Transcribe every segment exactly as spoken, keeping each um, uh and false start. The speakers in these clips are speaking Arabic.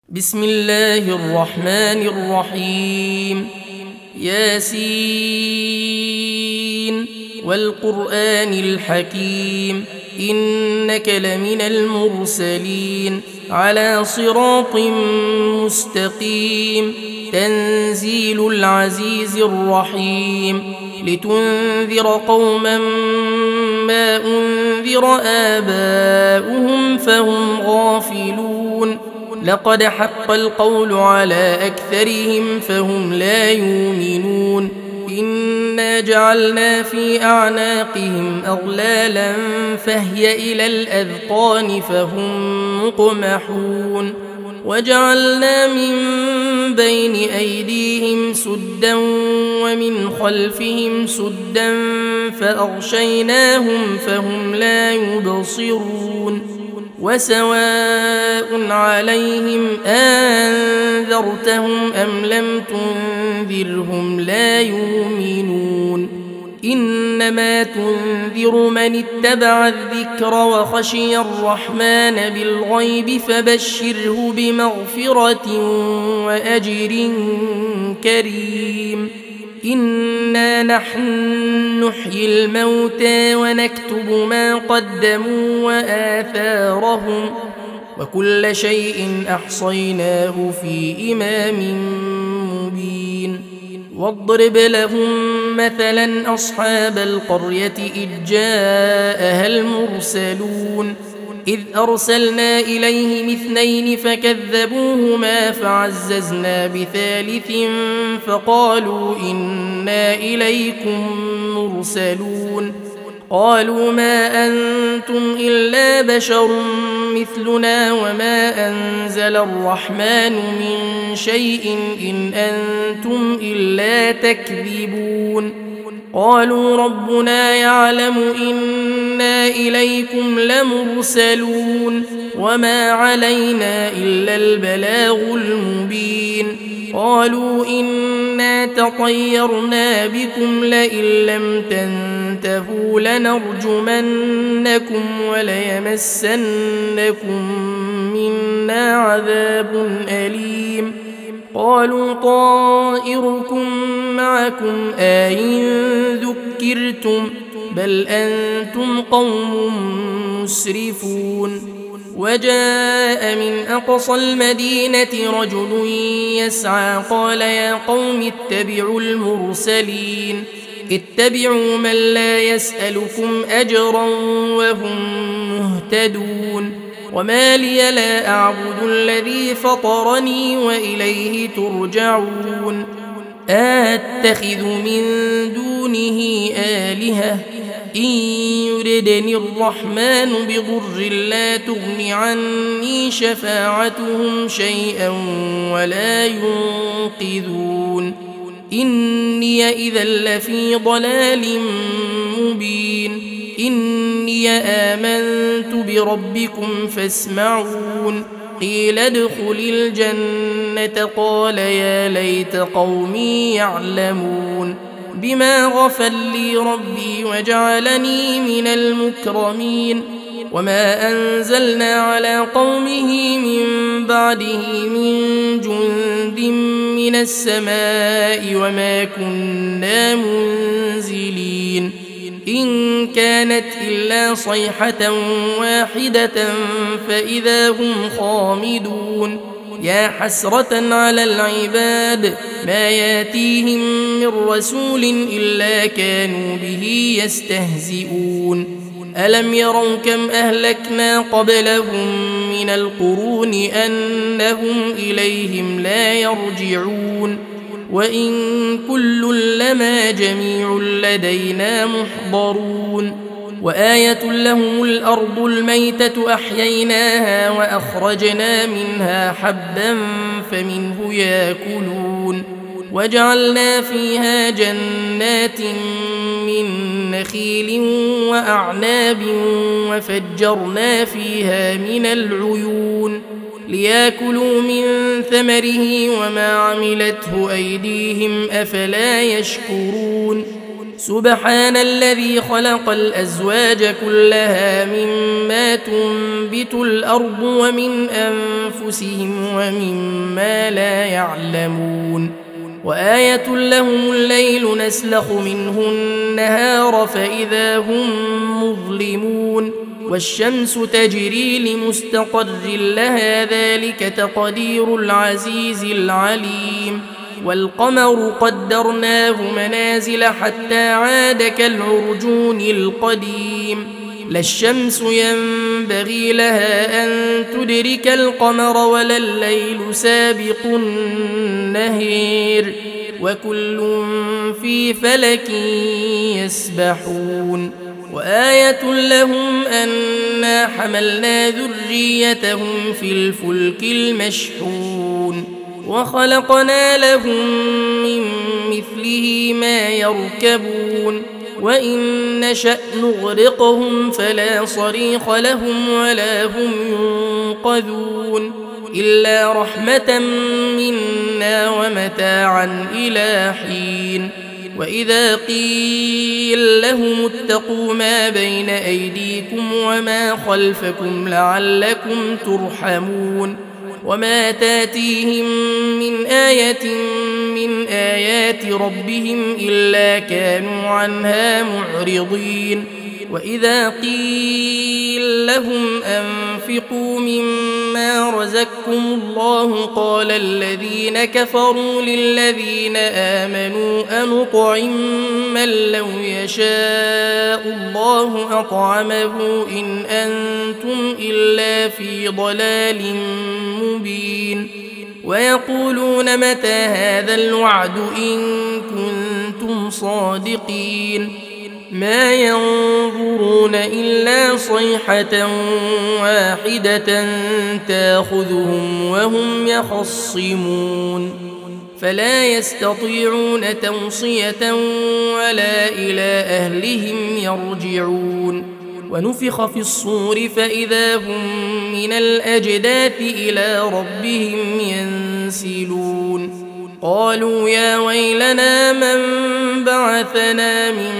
بسم الله الرحمن الرحيم. ياسين والقرآن الحكيم إنك لمن المرسلين على صراط مستقيم. تنزيل العزيز الرحيم لتنذر قوما ما أنذر آباؤهم فهم غافلون. لقد حق القول على أكثرهم فهم لا يؤمنون. إنا جعلنا في أعناقهم أغلالا فهي إلى الأذقان فهم مقمحون. وجعلنا من بين أيديهم سدا ومن خلفهم سدا فأغشيناهم فهم لا يبصرون. وسواء عليهم أنذرتهم أم لم تنذرهم لا يؤمنون. إنما تنذر من اتبع الذكر وخشي الرحمن بالغيب فبشره بمغفرة وأجر كريم. إنا نحن نحيي الموتى ونكتب ما قدموا وآثارهم وكل شيء أحصيناه في إمام مبين. واضرب لهم مثلا أصحاب القرية إذ جاءها المرسلون إذ أرسلنا إليهم اثنين فكذبوهما فعززنا بثالث فقالوا إنا إليكم مرسلون. قالوا ما أنتم إلا بشر مثلنا وما أنزل الرحمن من شيء إن أنتم إلا تكذبون. قالوا ربنا يعلم إنا إليكم لمرسلون وما علينا إلا البلاغ المبين. قالوا إنا تطيرنا بكم لئن لم تنتهوا لنرجمنكم وليمسنكم منا عذاب أليم. قالوا طائركم معكم أئن ذكرتم بل أنتم قوم مسرفون. وجاء من أقصى المدينة رجل يسعى قال يا قوم اتبعوا المرسلين اتبعوا من لا يسألكم أجرا وهم مهتدون. وما لي لا أعبد الذي فطرني وإليه ترجعون. أتخذ من دونه آلهة إن يردني الرحمن بضر لا تغن عني شفاعتهم شيئا ولا ينقذون. إني إذا لفي ضلال مبين. إني آمنت بربكم فاسمعون. قيل ادخل الجنة قال يا ليت قومي يعلمون بما غفر لي ربي وجعلني من المكرمين. وما أنزلنا على قومه من بعده من جند من السماء وما كنا منزلين. إن كانت إلا صيحة واحدة فإذا هم خامدون. يا حسرة على العباد ما ياتيهم من رسول إلا كانوا به يستهزئون. ألم يروا كم أهلكنا قبلهم من القرون أنهم إليهم لا يرجعون. وإن كل لما جميع لدينا محضرون. وآية لهم الأرض الميتة أحييناها وأخرجنا منها حبا فمنه يأكلون. وجعلنا فيها جنات من نخيل وأعناب وفجرنا فيها من العيون ليأكلوا من ثمره وما عملته أيديهم أفلا يشكرون. سبحان الذي خلق الأزواج كلها مما تنبت الأرض ومن أنفسهم ومما لا يعلمون وآية لهم الليل نسلخ منه النهار فإذا هم مظلمون والشمس تجري لمستقر لها ذلك تقدير العزيز العليم والقمر قدرناه منازل حتى عاد كالعرجون القديم لا الشمس ينبغي لها أن تدرك القمر ولا الليل سابق النهير وكل في فلك يسبحون وآية لهم أنا حملنا ذريتهم في الفلك المشحون وخلقنا لهم من مثله ما يركبون وإن نشأ نغرقهم فلا صريخ لهم ولا هم ينقذون إلا رحمة منا ومتاعا إلى حين وإذا قيل لهم اتقوا ما بين أيديكم وما خلفكم لعلكم ترحمون وما تاتيهم من آية من آيات ربهم إلا كانوا عنها معرضين وإذا قيل لهم أنفقوا مما رزقكم الله قال الذين كفروا للذين آمنوا أنطعم من لو يشاء الله أطعمه إن أنتم إلا في ضلال مبين ويقولون متى هذا الوعد إن كنتم صادقين ما ينظرون إلا صيحة واحدة تاخذهم وهم يخصمون فلا يستطيعون توصية ولا إلى أهلهم يرجعون ونفخ في الصور فإذا هم من الأجداث إلى ربهم ينسلون قالوا يا ويلنا من بعثنا من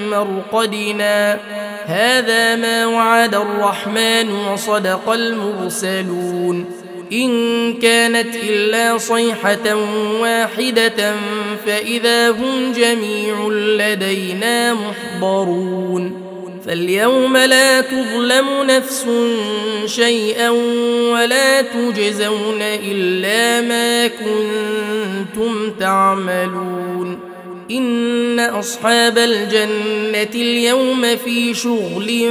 مرقدنا هذا ما وعد الرحمن وصدق المرسلون إن كانت إلا صيحة واحدة فإذا هم جميع لدينا محضرون فاليوم لا تظلم نفس شيئا ولا تجزون إلا ما كنتم تعملون إن أصحاب الجنة اليوم في شغل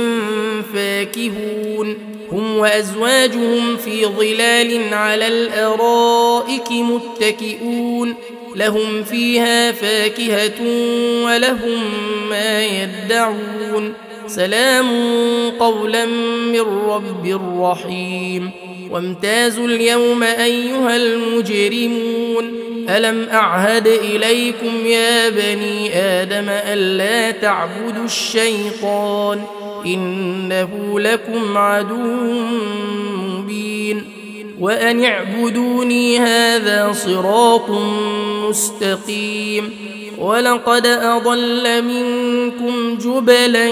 فاكهون هم وأزواجهم في ظلال على الأرائك متكئون لهم فيها فاكهة ولهم ما يدعون سلام قولا من رب رحيم وامتازوا اليوم أيها المجرمون ألم أعهد إليكم يا بني آدم ألا تعبدوا الشيطان إنه لكم عدو مبين وأن اعبدوني هذا صراط مستقيم ولقد أضل منكم جبلا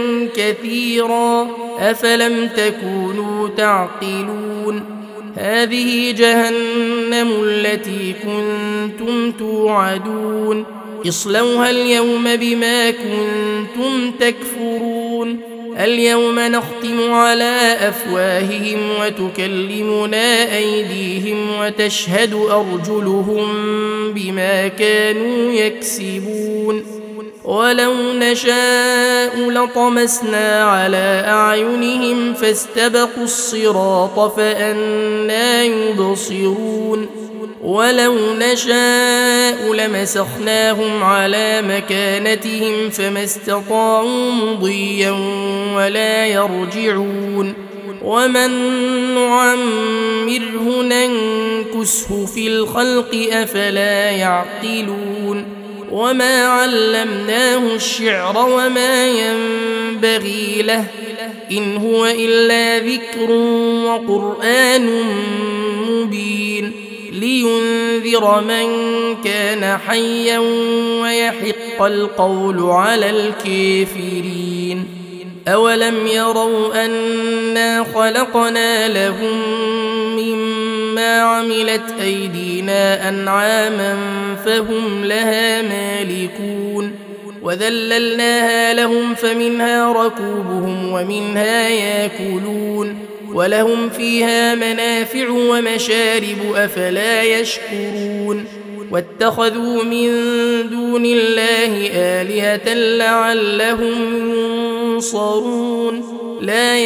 كثيرا أفلم تكونوا تعقلون هذه جهنم التي كنتم توعدون اصلوها اليوم بما كنتم تكفرون اليوم نختم على أفواههم وتكلمنا أيديهم وتشهد أرجلهم بما كانوا يكسبون ولو نشاء لطمسنا على أعينهم فاستبقوا الصراط فأنى يبصرون ولو نشاء لمسخناهم على مكانتهم فما استطاعوا مضيا ولا يرجعون ومن نعمره ننكسه في الخلق أفلا يعقلون وما علمناه الشعر وما ينبغي له إن هو إلا ذكر وقرآن مبين لينذر لينذر من كان حيا ويحق القول على الكافرين. أولم يروا أنا خلقنا لهم مما عملت أيدينا أنعاما فهم لها مالكون وذللناها لهم فمنها ركوبهم ومنها ياكلون ولهم فيها منافع ومشارب أفلا يشكرون. واتخذوا من دون الله آلهة لعلهم ينصرون لا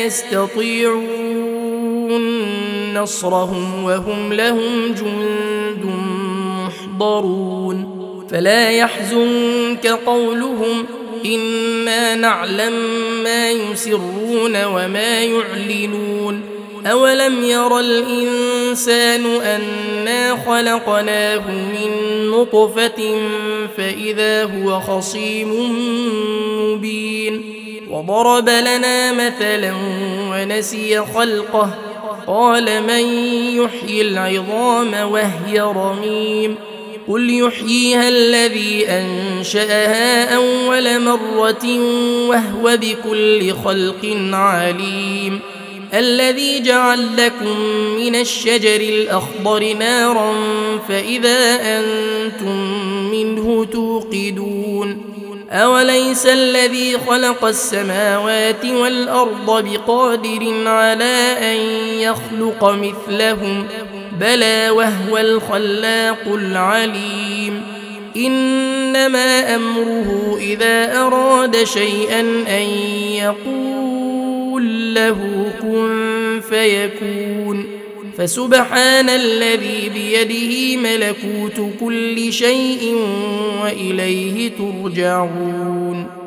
يستطيعون نصرهم وهم لهم جند محضرون. فلا يحزنك قولهم إنا نعلم ما يسرون وما يعلنون. أولم ير الإنسان أنا خلقناه من نطفة فإذا هو خصيم مبين وضرب لنا مثلا ونسي خلقه قال من يحيي العظام وهي رميم قل يحييها الذي أنشأها أول مرة وهو بكل خلق عليم. الذي جعل لكم من الشجر الأخضر نارا فإذا أنتم منه توقدون. أوليس الذي خلق السماوات والأرض بقادر على أن يخلق مثلهم بلى وهو الخلاق العليم. إنما أمره إذا أراد شيئا أن يقول له كن فيكون. فسبحان الذي بيده ملكوت كل شيء وإليه ترجعون.